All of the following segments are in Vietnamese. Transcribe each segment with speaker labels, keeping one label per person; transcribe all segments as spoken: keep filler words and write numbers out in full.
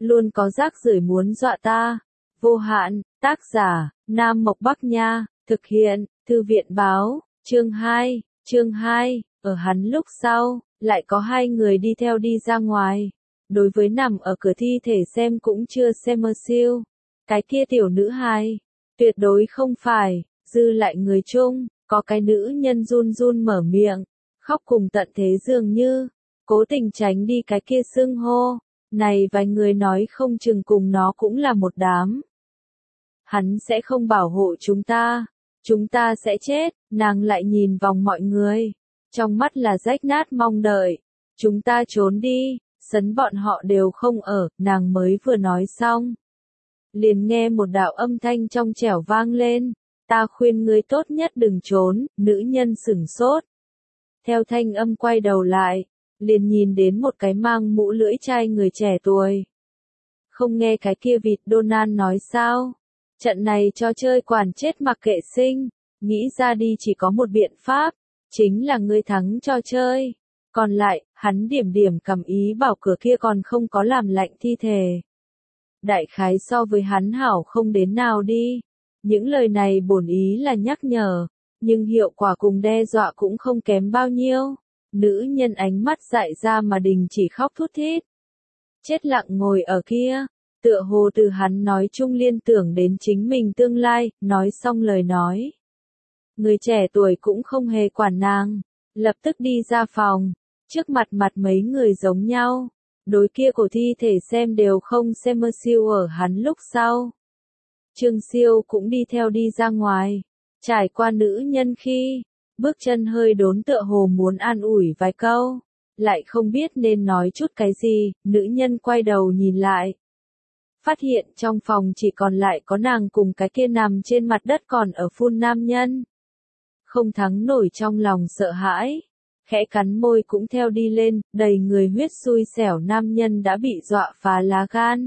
Speaker 1: luôn có rác rưởi muốn dọa ta. Vô hạn, tác giả, Nam Mộc Bắc Nha, thực hiện, Thư viện Báo, chương hai, chương hai, ở hắn lúc sau, lại có hai người đi theo đi ra ngoài. Đối với nằm ở cửa thi thể xem cũng chưa xem mơ siêu. Cái kia tiểu nữ hài, tuyệt đối không phải, dư lại người chung, có cái nữ nhân run run mở miệng, khóc cùng tận thế dường như, cố tình tránh đi cái kia xưng hô, này vài người nói không chừng cùng nó cũng là một đám. Hắn sẽ không bảo hộ chúng ta, chúng ta sẽ chết, nàng lại nhìn vòng mọi người, trong mắt là rách nát mong đợi, chúng ta trốn đi, sấn bọn họ đều không ở, nàng mới vừa nói xong. Liền nghe một đạo âm thanh trong trẻo vang lên, ta khuyên ngươi tốt nhất đừng trốn, nữ nhân sửng sốt. Theo thanh âm quay đầu lại, liền nhìn đến một cái mang mũ lưỡi chai người trẻ tuổi. Không nghe cái kia vịt Donald nói sao? Trận này cho chơi quản chết mặc kệ sinh, nghĩ ra đi chỉ có một biện pháp, chính là ngươi thắng cho chơi. Còn lại, hắn điểm điểm cầm ý bảo cửa kia còn không có làm lạnh thi thể. Đại khái so với hắn hảo không đến nào đi. Những lời này bổn ý là nhắc nhở, nhưng hiệu quả cùng đe dọa cũng không kém bao nhiêu. Nữ nhân ánh mắt dại ra mà đình chỉ khóc thút thít. Chết lặng ngồi ở kia, tựa hồ từ hắn nói chung liên tưởng đến chính mình tương lai, nói xong lời nói. Người trẻ tuổi cũng không hề quản nàng, lập tức đi ra phòng, trước mặt mặt mấy người giống nhau. Đối kia cổ thi thể xem đều không xem mơ siêu ở hắn lúc sau. Trương Siêu cũng đi theo đi ra ngoài, trải qua nữ nhân khi, bước chân hơi đốn tựa hồ muốn an ủi vài câu, lại không biết nên nói chút cái gì, nữ nhân quay đầu nhìn lại. Phát hiện trong phòng chỉ còn lại có nàng cùng cái kia nằm trên mặt đất còn ở phun nam nhân. Không thắng nổi trong lòng sợ hãi, khẽ cắn môi cũng theo đi lên, đầy người huyết xui xẻo nam nhân đã bị dọa phá lá gan.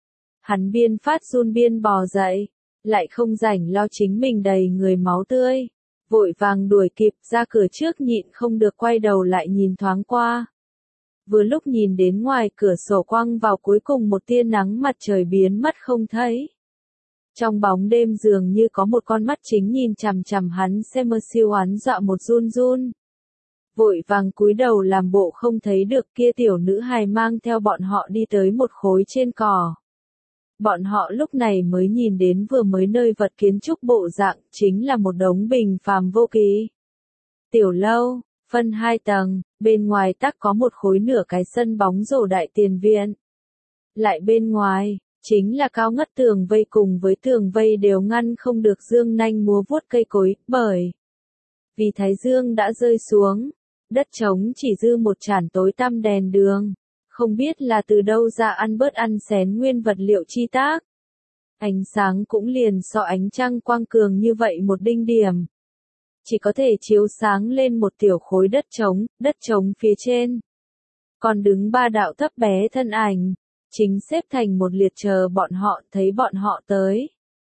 Speaker 1: Hắn biên phát run biên bò dậy, lại không rảnh lo chính mình đầy người máu tươi, vội vàng đuổi kịp ra cửa trước nhịn không được quay đầu lại nhìn thoáng qua. Vừa lúc nhìn đến ngoài cửa sổ quăng vào cuối cùng một tia nắng mặt trời biến mất không thấy. Trong bóng đêm dường như có một con mắt chính nhìn chằm chằm hắn xem mơ siêu hắn dọa một run run. Vội vàng cúi đầu làm bộ không thấy được kia tiểu nữ hài mang theo bọn họ đi tới một khối trên cỏ. Bọn họ lúc này mới nhìn đến vừa mới nơi vật kiến trúc bộ dạng chính là một đống bình phàm vô kỳ. Tiểu lâu, phân hai tầng, bên ngoài tắc có một khối nửa cái sân bóng rổ đại tiền viện. Lại bên ngoài, chính là cao ngất tường vây cùng với tường vây đều ngăn không được dương nanh múa vuốt cây cối, bởi vì thái dương đã rơi xuống, đất trống chỉ dư một chản tối tăm đèn đường. Không biết là từ đâu ra ăn bớt ăn xén nguyên vật liệu chi tác. Ánh sáng cũng liền so ánh trăng quang cường như vậy một đinh điểm. Chỉ có thể chiếu sáng lên một tiểu khối đất trống, đất trống phía trên. Còn đứng ba đạo thấp bé thân ảnh, chính xếp thành một liệt chờ bọn họ thấy bọn họ tới.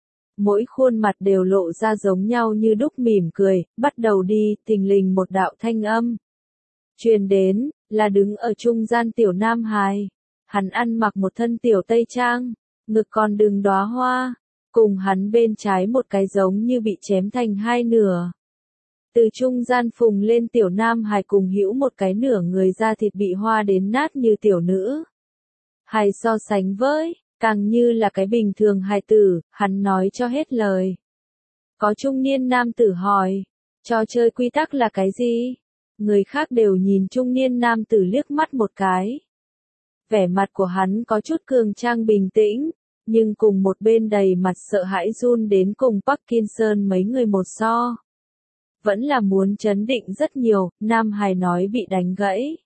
Speaker 1: Mỗi khuôn mặt đều lộ ra giống nhau như đúc mỉm cười, bắt đầu đi, thình lình một đạo thanh âm. Truyền đến, là đứng ở trung gian tiểu nam hài. Hắn ăn mặc một thân tiểu tây trang, ngực còn đường đóa hoa, cùng hắn bên trái một cái giống như bị chém thành hai nửa. Từ trung gian phùng lên tiểu nam hài cùng hữu một cái nửa người da thịt bị hoa đến nát như tiểu nữ. Hài so sánh với, càng như là cái bình thường hài tử, hắn nói cho hết lời. Có trung niên nam tử hỏi, trò chơi quy tắc là cái gì? Người khác đều nhìn trung niên nam tử liếc mắt một cái. Vẻ mặt của hắn có chút cường trang bình tĩnh, nhưng cùng một bên đầy mặt sợ hãi run đến cùng Parkinson mấy người một so. Vẫn là muốn chấn định rất nhiều, nam hài nói bị đánh gãy.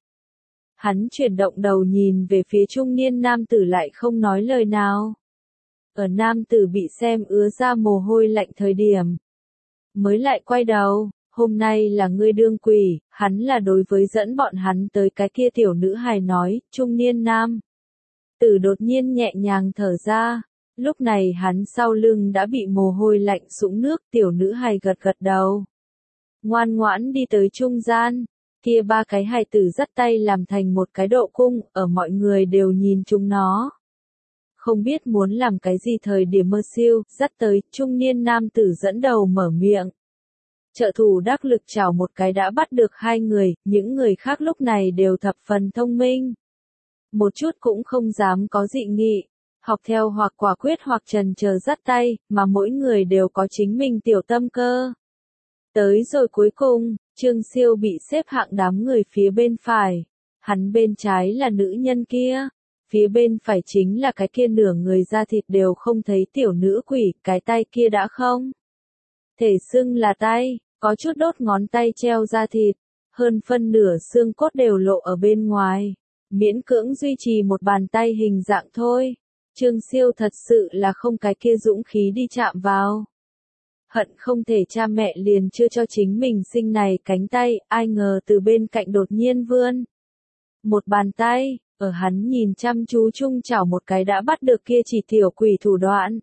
Speaker 1: Hắn chuyển động đầu nhìn về phía trung niên nam tử lại không nói lời nào. Ở nam tử bị xem ứa ra mồ hôi lạnh thời điểm. Mới lại quay đầu. Hôm nay là ngươi đương quỷ, hắn là đối với dẫn bọn hắn tới cái kia tiểu nữ hài nói, trung niên nam. Tử đột nhiên nhẹ nhàng thở ra, lúc này hắn sau lưng đã bị mồ hôi lạnh sũng nước, tiểu nữ hài gật gật đầu. Ngoan ngoãn đi tới trung gian, kia ba cái hài tử dắt tay làm thành một cái độ cung, ở mọi người đều nhìn chúng nó. không biết muốn làm cái gì thời điểm mơ siêu, dắt tới, trung niên nam tử dẫn đầu mở miệng. Trợ thủ đắc lực chào một cái đã bắt được hai người, những người khác lúc này đều thập phần thông minh. Một chút cũng không dám có dị nghị, học theo hoặc quả quyết hoặc trần chờ dắt tay, mà mỗi người đều có chính mình tiểu tâm cơ. Tới rồi cuối cùng, Trương Siêu bị xếp hạng đám người phía bên phải. Hắn bên trái là nữ nhân kia, phía bên phải chính là cái kia nửa người da thịt đều không thấy tiểu nữ quỷ, cái tay kia đã không thể xưng là tay, có chút đốt ngón tay treo da thịt, hơn phân nửa xương cốt đều lộ ở bên ngoài, miễn cưỡng duy trì một bàn tay hình dạng thôi. Trương Siêu thật sự là không cái kia dũng khí đi chạm vào. Hận không thể cha mẹ liền chưa cho chính mình sinh này cánh tay, ai ngờ từ bên cạnh đột nhiên vươn một bàn tay, ở hắn nhìn chăm chú chung chảo một cái đã bắt được kia chỉ tiểu quỷ thủ đoạn.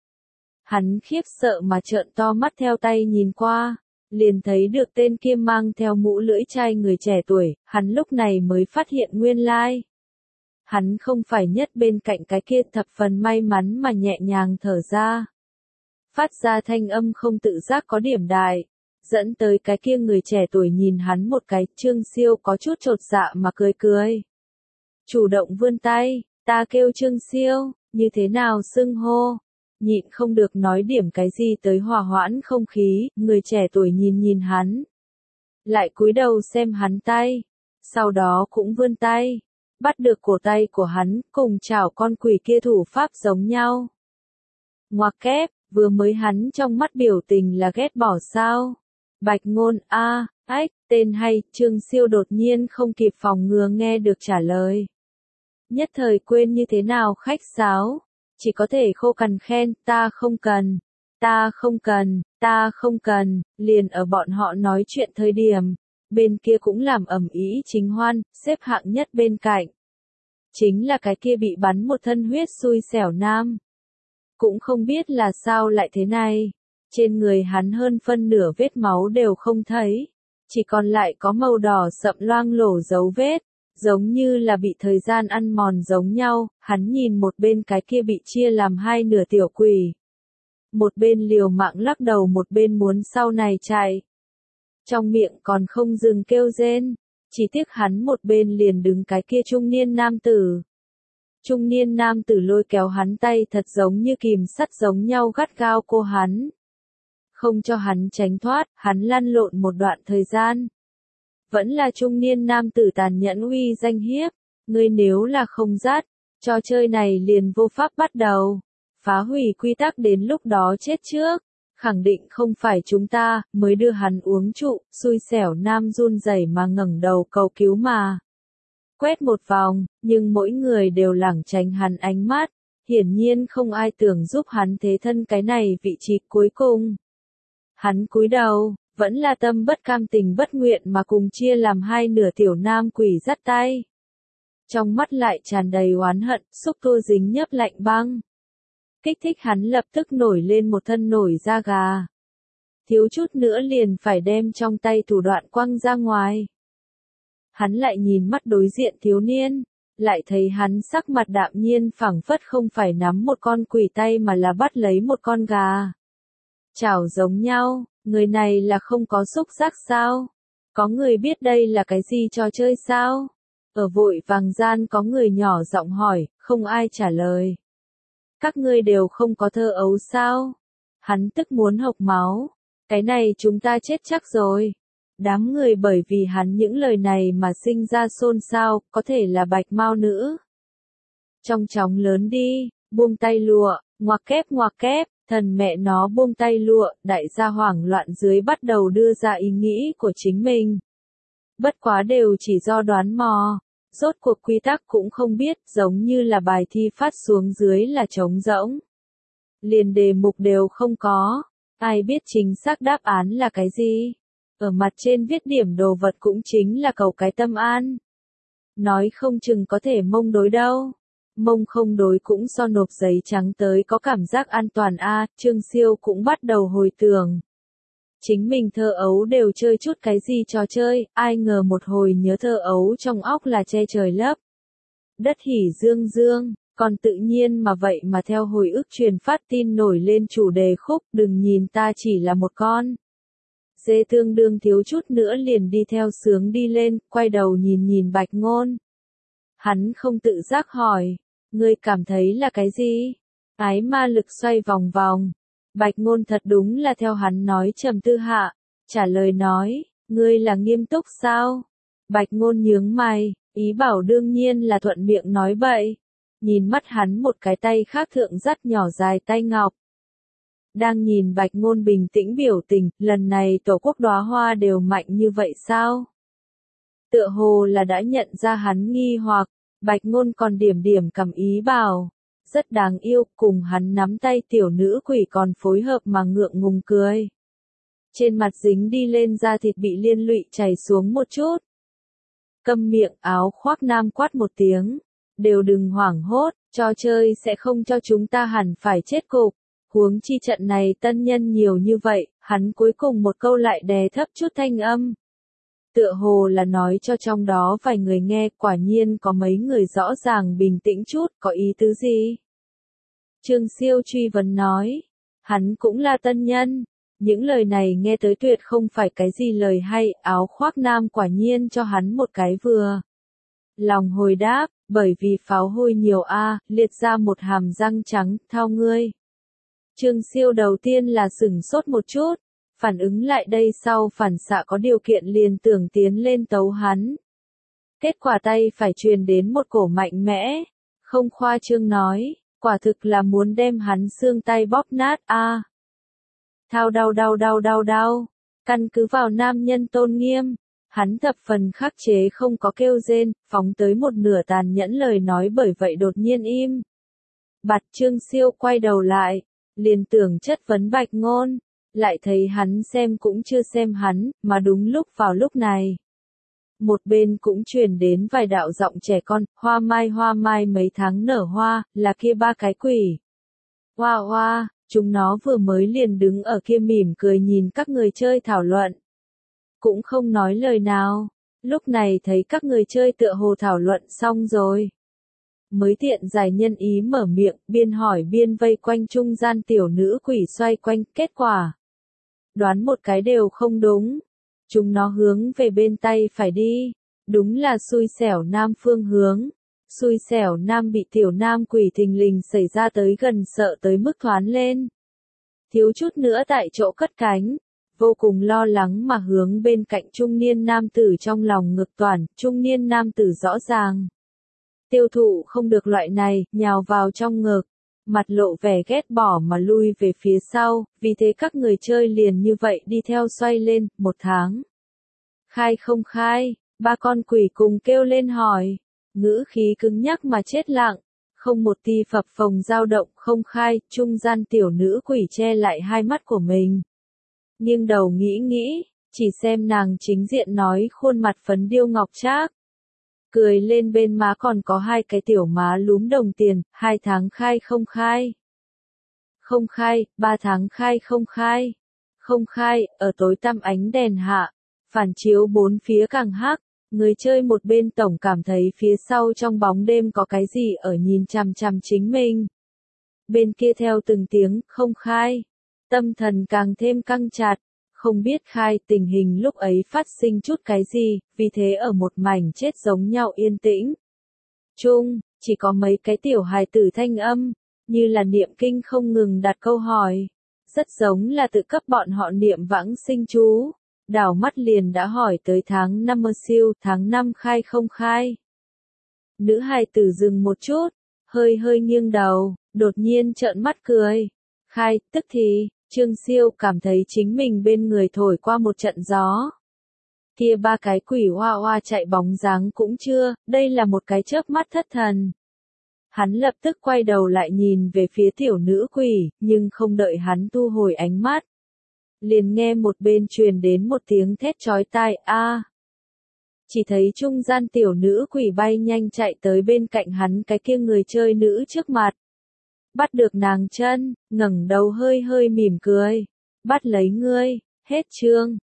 Speaker 1: Hắn khiếp sợ mà trợn to mắt theo tay nhìn qua, liền thấy được tên kia mang theo mũ lưỡi chai người trẻ tuổi, hắn lúc này mới phát hiện nguyên lai. Hắn không phải nhất bên cạnh cái kia, thập phần may mắn mà nhẹ nhàng thở ra. Phát ra thanh âm không tự giác có điểm đại, dẫn tới cái kia người trẻ tuổi nhìn hắn một cái. Trương Siêu có chút chột dạ mà cười cười. Chủ động vươn tay, ta kêu Trương Siêu, như thế nào xưng hô? Nhịn không được nói điểm cái gì tới hòa hoãn không khí, người trẻ tuổi nhìn nhìn hắn. Lại cúi đầu xem hắn tay, sau đó cũng vươn tay, bắt được cổ tay của hắn, cùng chảo con quỷ kia thủ pháp giống nhau. Ngoặc kép, vừa mới hắn trong mắt biểu tình là ghét bỏ sao? Bạch ngôn a, à, ách, tên hay, Trương Siêu đột nhiên không kịp phòng ngừa nghe được trả lời. Nhất thời quên như thế nào khách sáo, chỉ có thể khô cằn khen, ta không cần, ta không cần, ta không cần, liền ở bọn họ nói chuyện thời điểm, bên kia cũng làm ầm ĩ chính hoan, xếp hạng nhất bên cạnh. Chính là cái kia bị bắn một thân huyết xui xẻo nam. Cũng không biết là sao lại thế này, trên người hắn hơn phân nửa vết máu đều không thấy, chỉ còn lại có màu đỏ sậm loang lổ dấu vết, giống như là bị thời gian ăn mòn giống nhau. Hắn nhìn một bên cái kia bị chia làm hai nửa tiểu quỷ, một bên liều mạng lắc đầu, một bên muốn sau này chạy, trong miệng còn không dừng kêu rên. Chỉ tiếc hắn một bên liền đứng cái kia trung niên nam tử. Trung niên nam tử lôi kéo hắn tay thật giống như kìm sắt giống nhau gắt gao cô hắn. Không cho hắn tránh thoát, hắn lăn lộn một đoạn thời gian. Vẫn là trung niên nam tử tàn nhẫn uy danh hiếp, ngươi nếu là không dắt, trò chơi này liền vô pháp bắt đầu. Phá hủy quy tắc đến lúc đó chết trước, khẳng định không phải chúng ta, mới đưa hắn uống trụ, xui xẻo nam run rẩy mà ngẩng đầu cầu cứu mà. Quét một vòng, nhưng mỗi người đều lảng tránh hắn ánh mắt, hiển nhiên không ai tưởng giúp hắn thế thân cái này vị trí cuối cùng. Hắn cúi đầu, vẫn là tâm bất cam tình bất nguyện mà cùng chia làm hai nửa tiểu nam quỷ dắt tay. Trong mắt lại tràn đầy oán hận, xúc tua dính nhấp lạnh băng. Kích thích hắn lập tức nổi lên một thân nổi da gà. Thiếu chút nữa liền phải đem trong tay thủ đoạn quăng ra ngoài. Hắn lại nhìn mắt đối diện thiếu niên, lại thấy hắn sắc mặt đạm nhiên phảng phất không phải nắm một con quỷ tay mà là bắt lấy một con gà. Chảo giống nhau, người này là không có xúc giác sao? Có người biết đây là cái gì trò chơi sao? Ở vội vàng gian có người nhỏ giọng hỏi, không ai trả lời. Các ngươi đều không có thơ ấu sao? Hắn tức muốn hộc máu. Cái này chúng ta chết chắc rồi. Đám người bởi vì hắn những lời này mà sinh ra xôn xao, có thể là bạch mao nữ. Trong chóng lớn đi, buông tay lụa, ngoặc kép ngoặc kép, thần mẹ nó buông tay lụa, đại gia hoảng loạn dưới bắt đầu đưa ra ý nghĩ của chính mình. Bất quá đều chỉ do đoán mò, rốt cuộc quy tắc cũng không biết, giống như là bài thi phát xuống dưới là trống rỗng. Liền đề mục đều không có, ai biết chính xác đáp án là cái gì. Ở mặt trên viết điểm đồ vật cũng chính là cầu cái tâm an. Nói không chừng có thể mông đối đâu. Mông không đối cũng so nộp giấy trắng tới có cảm giác an toàn a. À, Trương Siêu cũng bắt đầu hồi tưởng. Chính mình thơ ấu đều chơi chút cái gì trò chơi, ai ngờ một hồi nhớ thơ ấu trong óc là che trời lấp. Đất hỉ dương dương, Còn tự nhiên mà vậy mà theo hồi ức truyền phát tin nổi lên chủ đề khúc đừng nhìn ta chỉ là một con dê tương đương thiếu chút nữa liền đi theo sướng đi lên, quay đầu nhìn nhìn Bạch Ngôn. Hắn không tự giác hỏi, ngươi cảm thấy là cái gì? Ái ma lực xoay vòng vòng. Bạch Ngôn thật đúng là theo hắn nói trầm tư hạ, trả lời nói, ngươi là nghiêm túc sao? Bạch Ngôn nhướng mày, ý bảo đương nhiên là thuận miệng nói bậy. Nhìn mắt hắn một cái tay khác thượng dắt nhỏ dài tay ngọc. Đang nhìn Bạch Ngôn bình tĩnh biểu tình, lần này tổ quốc đóa hoa đều mạnh như vậy sao? Tựa hồ là đã nhận ra hắn nghi hoặc, Bạch Ngôn còn điểm điểm cầm ý bảo. Rất đáng yêu, cùng hắn nắm tay tiểu nữ quỷ còn phối hợp mà ngượng ngùng cười. Trên mặt dính đi lên da thịt bị liên lụy chảy xuống một chút. Câm miệng, áo khoác nam quát một tiếng. Đều đừng hoảng hốt, trò chơi sẽ không cho chúng ta hẳn phải chết cục. Huống chi trận này tân nhân nhiều như vậy, hắn cuối cùng một câu lại đè thấp chút thanh âm. Tựa hồ là nói cho trong đó vài người nghe, quả nhiên có mấy người rõ ràng bình tĩnh chút, có ý tứ gì? Trương Siêu truy vấn nói, hắn cũng là tân nhân. Những lời này nghe tới tuyệt không phải cái gì lời hay, áo khoác nam quả nhiên cho hắn một cái vừa. Lòng hồi đáp, bởi vì pháo hôi nhiều a, liệt ra một hàm răng trắng, thao ngươi. Trương Siêu đầu tiên là sửng sốt một chút, phản ứng lại đây sau phản xạ có điều kiện liền tưởng tiến lên tấu hắn. Kết quả tay phải truyền đến một cổ mạnh mẽ, không khoa trương nói, quả thực là muốn đem hắn xương tay bóp nát a. Thao đau đau đau đau đau, căn cứ vào nam nhân tôn nghiêm, hắn thập phần khắc chế không có kêu rên, phóng tới một nửa tàn nhẫn lời nói bởi vậy đột nhiên im. Bạt Trương Siêu quay đầu lại, liền tưởng chất vấn Bạch Ngôn, lại thấy hắn xem cũng chưa xem hắn, mà đúng lúc vào lúc này. Một bên cũng truyền đến vài đạo giọng trẻ con, hoa mai hoa mai mấy tháng nở hoa, là kia ba cái quỷ. Hoa hoa, chúng nó vừa mới liền đứng ở kia mỉm cười nhìn các người chơi thảo luận. Cũng không nói lời nào, lúc này thấy các người chơi tựa hồ thảo luận xong rồi. Mới tiện giải nhân ý mở miệng, biên hỏi biên vây quanh trung gian tiểu nữ quỷ xoay quanh, kết quả. Đoán một cái đều không đúng. Chúng nó hướng về bên tay phải đi. Đúng là xui xẻo nam phương hướng. Xui xẻo nam bị tiểu nam quỷ thình lình xảy ra tới gần sợ tới mức thoán lên. Thiếu chút nữa tại chỗ cất cánh. Vô cùng lo lắng mà hướng bên cạnh trung niên nam tử trong lòng ngực toàn, trung niên nam tử rõ ràng. Tiêu thụ không được loại này, nhào vào trong ngực, mặt lộ vẻ ghét bỏ mà lui về phía sau, vì thế các người chơi liền như vậy đi theo xoay lên, một tháng. Khai không khai, ba con quỷ cùng kêu lên hỏi, ngữ khí cứng nhắc mà chết lặng, không một ti phập phồng dao động không khai, trung gian tiểu nữ quỷ che lại hai mắt của mình. Nhưng đầu nghĩ nghĩ, chỉ xem nàng chính diện nói khuôn mặt phấn điêu ngọc trác. Cười lên bên má còn có hai cái tiểu má lúm đồng tiền, hai tháng khai không khai. Không khai, ba tháng khai không khai. Không khai, ở tối tăm ánh đèn hạ, phản chiếu bốn phía càng hắc, người chơi một bên tổng cảm thấy phía sau trong bóng đêm có cái gì ở nhìn chằm chằm chính mình. Bên kia theo từng tiếng, không khai. Tâm thần càng thêm căng chặt, không biết khai tình hình lúc ấy phát sinh chút cái gì, vì thế ở một mảnh chết giống nhau yên tĩnh. Chung, chỉ có mấy cái tiểu hài tử thanh âm, như là niệm kinh không ngừng đặt câu hỏi. Rất giống là tự cấp bọn họ niệm vãng sinh chú. Đảo mắt liền đã hỏi tới tháng năm mơ siêu, tháng năm khai không khai. Nữ hài tử dừng một chút, hơi hơi nghiêng đầu, đột nhiên trợn mắt cười. Khai, tức thì, Trương Siêu cảm thấy chính mình bên người thổi qua một trận gió. Kia ba cái quỷ hoa hoa chạy bóng dáng cũng chưa, đây là một cái chớp mắt thất thần. Hắn lập tức quay đầu lại nhìn về phía tiểu nữ quỷ, nhưng không đợi hắn thu hồi ánh mắt. Liền nghe một bên truyền đến một tiếng thét chói tai, a. Chỉ thấy trung gian tiểu nữ quỷ bay nhanh chạy tới bên cạnh hắn cái kia người chơi nữ trước mặt. Bắt được nàng chân, ngẩng đầu hơi hơi mỉm cười. Bắt lấy ngươi, hết chương.